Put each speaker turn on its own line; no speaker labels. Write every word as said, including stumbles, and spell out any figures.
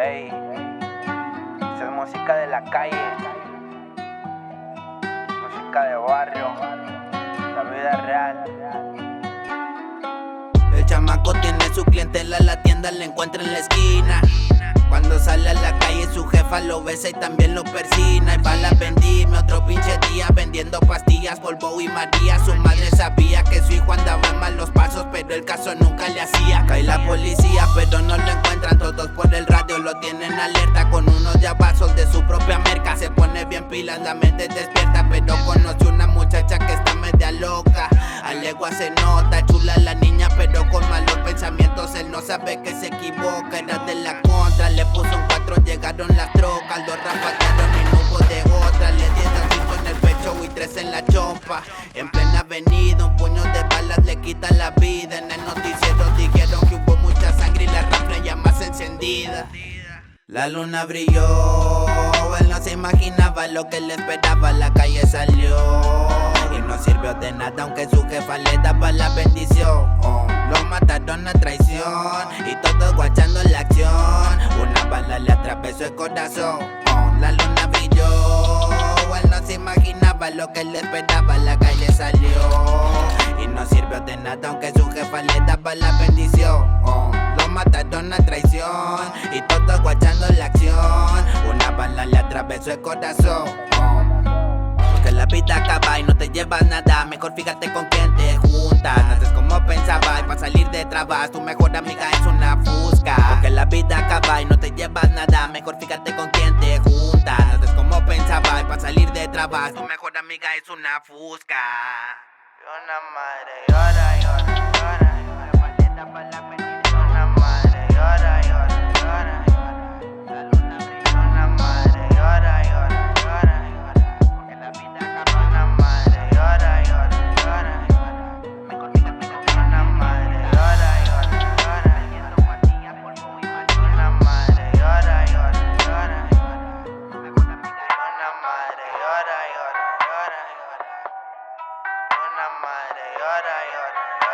Ey, esa es música de la calle, música de barrio, la vida real.
El chamaco tiene su clientela, la tienda la encuentra en la esquina. Cuando sale a la calle su jefa lo besa y también lo persina. Y va a vendirme otro pinche día vendiendo pastillas, polvo y María. Su madre sabía que su hijo andaba en malos pasos, pero el caso nunca le hacía. Cae la policía pero no lo encuentran, todos por el radio lo tienen alerta. Con unos llavazos de su propia merca se pone bien pilas, la mente despierta. Pero conoce una muchacha que está media loca, a legua se nota, chula la niña pero con malos pensamientos. Él no sabe que se equivoca, era de la contra. Le puso un cuatro, llegaron las trocas, lo rapatearon y no hubo de otra. Le dieron cinco en el pecho y tres en la chompa. En plena avenida un puño de balas le quita la vida. En el noticiero dijeron que hubo mucha sangre y la rafla ya más encendida. La luna brilló, él no se imaginaba lo que le esperaba. La calle salió y no sirvió de nada aunque su jefa le daba la bendición. Lo mataron a traición y todos guachando la acción. Una bala le atravesó el corazón. La luna brilló, él no se imaginaba lo que le esperaba. La calle salió y no sirvió de nada aunque su jefa le daba la bendición. Lo mataron a traición y todos guachando la acción. Una bala le atravesó el corazón. Porque la vida acaba y no te llevas nada, mejor fíjate con quién te juntas. No haces como pensabas, para salir de trabas tu mejor amiga es una fusca. Porque la vida acaba y no te llevas nada, mejor fíjate con quién te juntas. No haces como pensabas, para salir de trabas tu mejor amiga es una fusca.
Y una madre llora, llora, llora, llora, maldita pa' la bendición. Una madre llora, llora, llora, llora, la luna brilla. Una madre llora, llora, llora, llora, porque la vida acaba. Una madre llora, llora, llora, llora, mejor fíjate con quién. Una madre llora, llora, llora, vendiendo pastillas, polvo y María. Una madre llora, llora, llora, llora, mejor amiga. Una madre llora, llora, llora, llora, una madre llora, llora, llora.